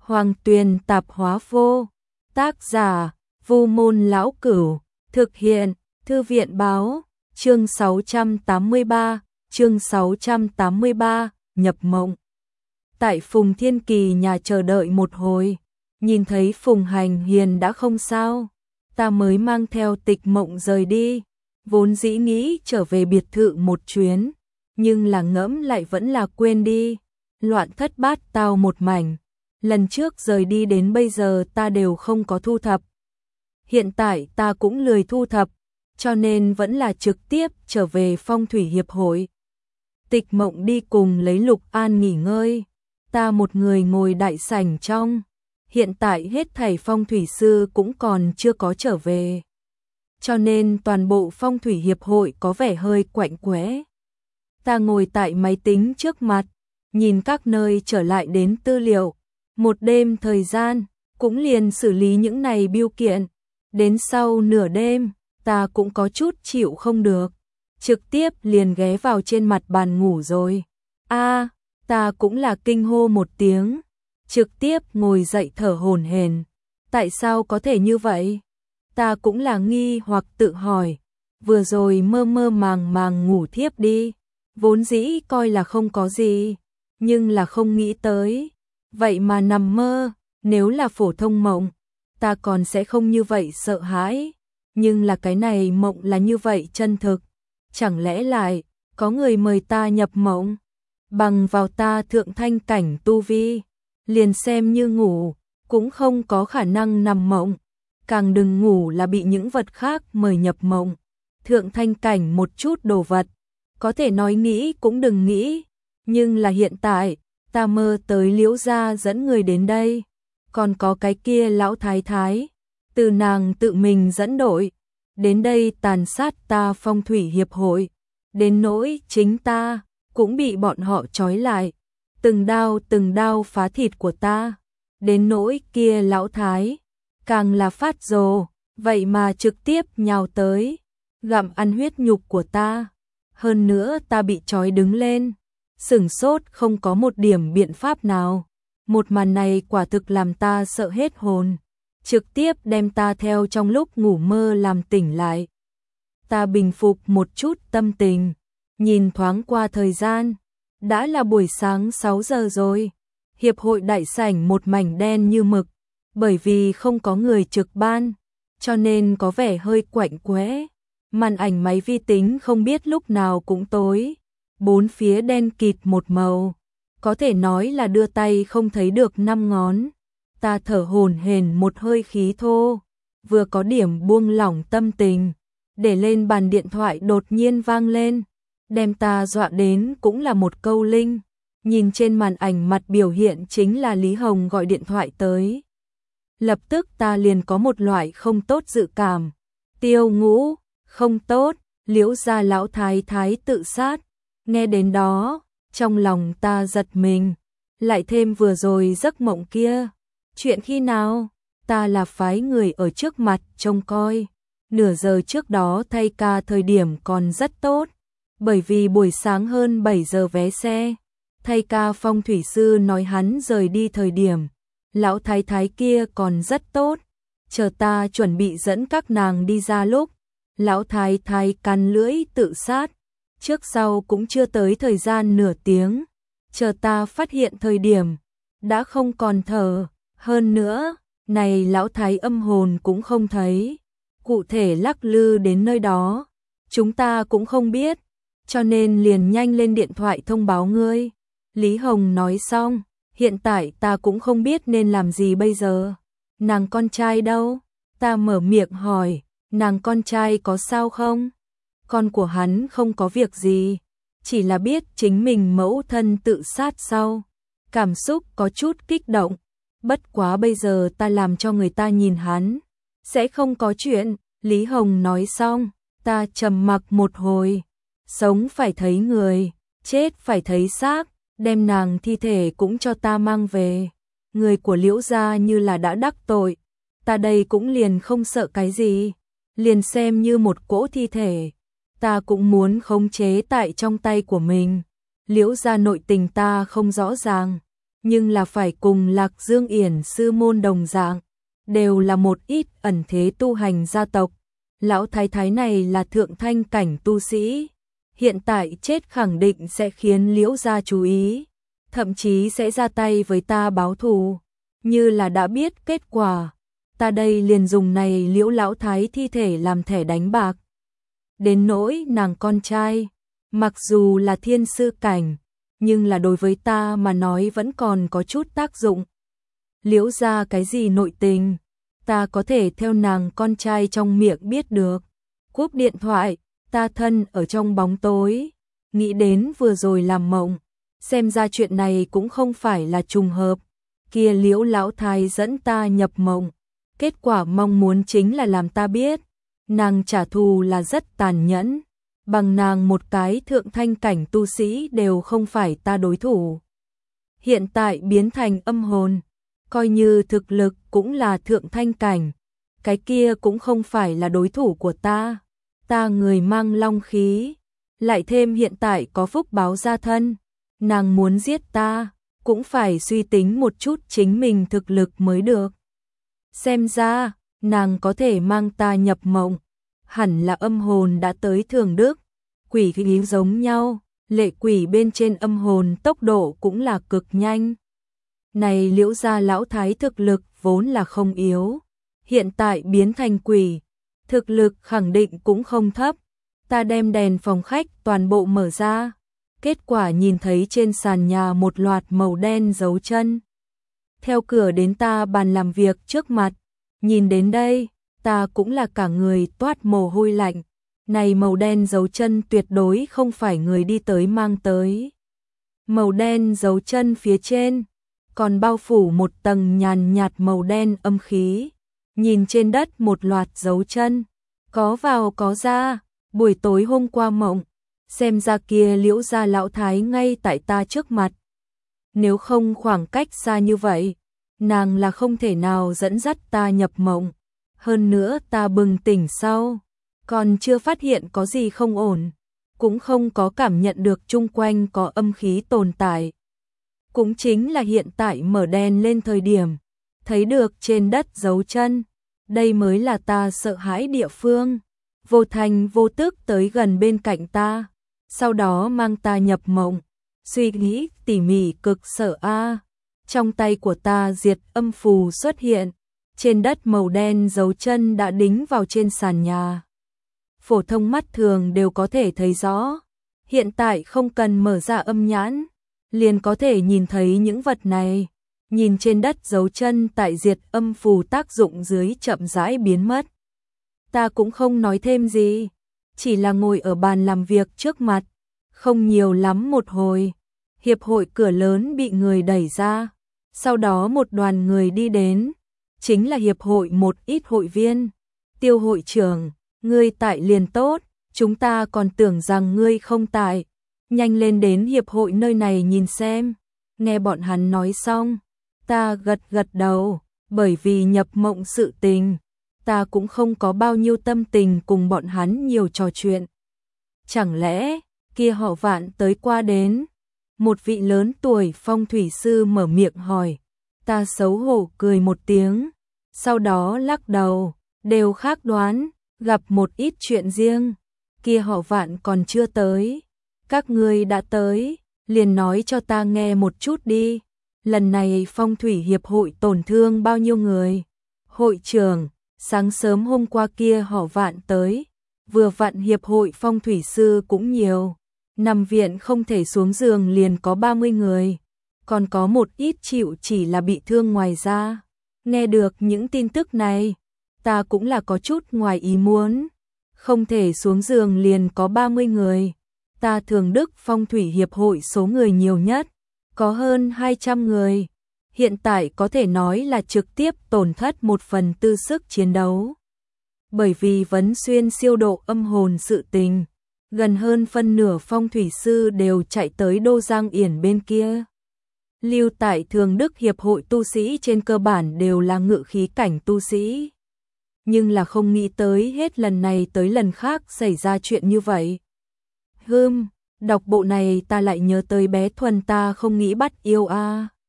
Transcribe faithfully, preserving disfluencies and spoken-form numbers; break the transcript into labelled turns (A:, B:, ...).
A: Hoàng Tuyền Tạp Hóa Vô. Tác giả Vu Môn Lão Cửu. Thực hiện Thư viện Báo. Chương sáu trăm tám mươi ba. Chương sáu trăm tám mươi ba. Nhập mộng. Tại Phùng Thiên Kỳ nhà chờ đợi một hồi, nhìn thấy Phùng Hành Hiền đã không sao, ta mới mang theo Tịch Mộng rời đi. Vốn dĩ nghĩ trở về biệt thự một chuyến, nhưng là ngẫm lại vẫn là quên đi. Loạn thất bát tao một mảnh. Lần trước rời đi đến bây giờ ta đều không có thu thập. Hiện tại ta cũng lười thu thập, cho nên vẫn là trực tiếp trở về Phong Thủy Hiệp hội. Tịch Mộng đi cùng lấy Lục An nghỉ ngơi, ta một người ngồi đại sảnh trong. Hiện tại hết thảy phong thủy sư cũng còn chưa có trở về, cho nên toàn bộ Phong Thủy Hiệp hội có vẻ hơi quạnh quẽ. Ta ngồi tại máy tính trước mặt, nhìn các nơi trở lại đến tư liệu. Một đêm thời gian, cũng liền xử lý những này biêu kiện. Đến sau nửa đêm, ta cũng có chút chịu không được, trực tiếp liền ghé vào trên mặt bàn ngủ rồi. A, ta cũng là kinh hô một tiếng, trực tiếp ngồi dậy thở hổn hển. Tại sao có thể như vậy? Ta cũng là nghi hoặc tự hỏi, vừa rồi mơ mơ màng màng ngủ thiếp đi, vốn dĩ coi là không có gì, nhưng là không nghĩ tới, vậy mà nằm mơ. Nếu là phổ thông mộng, ta còn sẽ không như vậy sợ hãi, nhưng là cái này mộng là như vậy chân thực. Chẳng lẽ lại có người mời ta nhập mộng? Bằng vào ta thượng thanh cảnh tu vi, liền xem như ngủ cũng không có khả năng nằm mộng, càng đừng ngủ là bị những vật khác mời nhập mộng. Thượng thanh cảnh một chút đồ vật, có thể nói nghĩ cũng đừng nghĩ, nhưng là hiện tại ta mơ tới Liễu gia dẫn người đến đây, còn có cái kia lão thái thái, từ nàng tự mình dẫn đội đến đây tàn sát ta Phong Thủy Hiệp hội, đến nỗi chính ta cũng bị bọn họ trói lại, từng đao từng đao phá thịt của ta. Đến nỗi kia lão thái, càng là phát rồ, vậy mà trực tiếp nhào tới, gặm ăn huyết nhục của ta. Hơn nữa ta bị trói đứng lên, sửng sốt không có một điểm biện pháp nào. Một màn này quả thực làm ta sợ hết hồn, trực tiếp đem ta theo trong lúc ngủ mơ làm tỉnh lại. Ta bình phục một chút tâm tình, nhìn thoáng qua thời gian, đã là buổi sáng sáu giờ rồi. Hiệp hội đại sảnh một mảnh đen như mực, bởi vì không có người trực ban, cho nên có vẻ hơi quạnh quẽ. Màn ảnh máy vi tính không biết lúc nào cũng tối, bốn phía đen kịt một màu, có thể nói là đưa tay không thấy được năm ngón. Ta thở hổn hển một hơi khí thô, vừa có điểm buông lỏng tâm tình, để lên bàn điện thoại đột nhiên vang lên, đem ta dọa đến cũng là một câu linh. Nhìn trên màn ảnh mặt biểu hiện chính là Lý Hồng gọi điện thoại tới. Lập tức ta liền có một loại không tốt dự cảm. Tiêu Ngũ, không tốt, Liễu gia lão thái thái tự sát. Nghe đến đó, trong lòng ta giật mình, lại thêm vừa rồi giấc mộng kia. Chuyện khi nào? Ta là phái người ở trước mặt trông coi. Nửa giờ trước đó thay ca thời điểm còn rất tốt, bởi vì buổi sáng hơn bảy giờ vé xe. Thay ca phong thủy sư nói hắn rời đi thời điểm, lão thái thái kia còn rất tốt. Chờ ta chuẩn bị dẫn các nàng đi ra lúc, lão thái thái cắn lưỡi tự sát. Trước sau cũng chưa tới thời gian nửa tiếng, chờ ta phát hiện thời điểm, đã không còn thở. Hơn nữa, này lão thái âm hồn cũng không thấy, cụ thể lắc lư đến nơi đó, chúng ta cũng không biết, cho nên liền nhanh lên điện thoại thông báo ngươi. Lý Hồng nói xong, hiện tại ta cũng không biết nên làm gì bây giờ. Nàng con trai đâu? Ta mở miệng hỏi, nàng con trai có sao không? Con của hắn không có việc gì, chỉ là biết chính mình mẫu thân tự sát sau, cảm xúc có chút kích động. Bất quá bây giờ ta làm cho người ta nhìn hắn, sẽ không có chuyện. Lý Hồng nói xong, ta trầm mặc một hồi. Sống phải thấy người, chết phải thấy xác, đem nàng thi thể cũng cho ta mang về. Người của Liễu gia như là đã đắc tội, ta đây cũng liền không sợ cái gì, liền xem như một cỗ thi thể, ta cũng muốn khống chế tại trong tay của mình. Liễu gia nội tình ta không rõ ràng, nhưng là phải cùng Lạc Dương Yển sư môn đồng dạng, đều là một ít ẩn thế tu hành gia tộc. Lão thái thái này là thượng thanh cảnh tu sĩ, hiện tại chết khẳng định sẽ khiến Liễu gia chú ý, thậm chí sẽ ra tay với ta báo thù, như là đã biết kết quả, ta đây liền dùng này Liễu lão thái thi thể làm thẻ đánh bạc. Đến nỗi nàng con trai, mặc dù là thiên sư cảnh, nhưng là đối với ta mà nói vẫn còn có chút tác dụng. Liễu gia cái gì nội tình, ta có thể theo nàng con trai trong miệng biết được. Cúp điện thoại, ta thân ở trong bóng tối, nghĩ đến vừa rồi làm mộng, xem ra chuyện này cũng không phải là trùng hợp. Kia Liễu lão thái dẫn ta nhập mộng, kết quả mong muốn chính là làm ta biết, nàng trả thù là rất tàn nhẫn, bằng nàng một cái thượng thanh cảnh tu sĩ đều không phải ta đối thủ. Hiện tại biến thành âm hồn, coi như thực lực cũng là thượng thanh cảnh, cái kia cũng không phải là đối thủ của ta. Ta người mang long khí, lại thêm hiện tại có phúc báo gia thân, nàng muốn giết ta, cũng phải suy tính một chút chính mình thực lực mới được. Xem ra, nàng có thể mang ta nhập mộng, hẳn là âm hồn đã tới Thường Đức, quỷ khí giống nhau, lệ quỷ bên trên âm hồn tốc độ cũng là cực nhanh. Này Liễu gia lão thái thực lực vốn là không yếu, hiện tại biến thành quỷ, thực lực khẳng định cũng không thấp. Ta đem đèn phòng khách toàn bộ mở ra, kết quả nhìn thấy trên sàn nhà một loạt màu đen dấu chân. Theo cửa đến ta bàn làm việc trước mặt, nhìn đến đây, ta cũng là cả người toát mồ hôi lạnh. Này màu đen dấu chân tuyệt đối không phải người đi tới mang tới. Màu đen dấu chân phía trên, còn bao phủ một tầng nhàn nhạt màu đen âm khí. Nhìn trên đất một loạt dấu chân, có vào có ra, buổi tối hôm qua mộng, xem ra kia Liễu gia lão thái ngay tại ta trước mặt. Nếu không khoảng cách xa như vậy, nàng là không thể nào dẫn dắt ta nhập mộng. Hơn nữa ta bừng tỉnh sau, còn chưa phát hiện có gì không ổn, cũng không có cảm nhận được chung quanh có âm khí tồn tại. Cũng chính là hiện tại mở đèn lên thời điểm, thấy được trên đất dấu chân, đây mới là ta sợ hãi địa phương. Vô thành vô tức tới gần bên cạnh ta, sau đó mang ta nhập mộng, suy nghĩ tỉ mỉ cực sợ a. Trong tay của ta diệt âm phù xuất hiện, trên đất màu đen dấu chân đã đính vào trên sàn nhà. Phổ thông mắt thường đều có thể thấy rõ, hiện tại không cần mở ra âm nhãn, liền có thể nhìn thấy những vật này. Nhìn trên đất dấu chân tại diệt âm phù tác dụng dưới chậm rãi biến mất. Ta cũng không nói thêm gì, chỉ là ngồi ở bàn làm việc trước mặt, không nhiều lắm một hồi. Hiệp hội cửa lớn bị người đẩy ra, sau đó một đoàn người đi đến, chính là hiệp hội một ít hội viên. Tiêu hội trưởng, ngươi tại liền tốt, chúng ta còn tưởng rằng ngươi không tại, nhanh lên đến hiệp hội nơi này nhìn xem. Nghe bọn hắn nói xong, ta gật gật đầu, bởi vì nhập mộng sự tình, ta cũng không có bao nhiêu tâm tình cùng bọn hắn nhiều trò chuyện. Chẳng lẽ, kia họ Vạn tới qua đến? Một vị lớn tuổi phong thủy sư mở miệng hỏi, ta xấu hổ cười một tiếng, sau đó lắc đầu, đều khác đoán, gặp một ít chuyện riêng, kia họ Vạn còn chưa tới, các ngươi đã tới, liền nói cho ta nghe một chút đi. Lần này phong thủy hiệp hội tổn thương bao nhiêu người? Hội trưởng, sáng sớm hôm qua kia họ Vạn tới, vừa vặn hiệp hội phong thủy sư cũng nhiều, nằm viện không thể xuống giường liền có ba mươi người, còn có một ít chịu chỉ là bị thương ngoài ra. Nghe được những tin tức này, ta cũng là có chút ngoài ý muốn, không thể xuống giường liền có ba mươi người. Ta Thường Đức phong thủy hiệp hội số người nhiều nhất, có hơn hai trăm người, hiện tại có thể nói là trực tiếp tổn thất một phần tư sức chiến đấu. Bởi vì vấn xuyên siêu độ âm hồn sự tình, gần hơn phân nửa phong thủy sư đều chạy tới Đô Giang Yển bên kia. Lưu tại Thường Đức hiệp hội tu sĩ trên cơ bản đều là ngự khí cảnh tu sĩ. Nhưng là không nghĩ tới hết lần này tới lần khác xảy ra chuyện như vậy. Hừm, đọc bộ này ta lại nhớ tới bé Thuần ta không nghĩ bắt yêu a.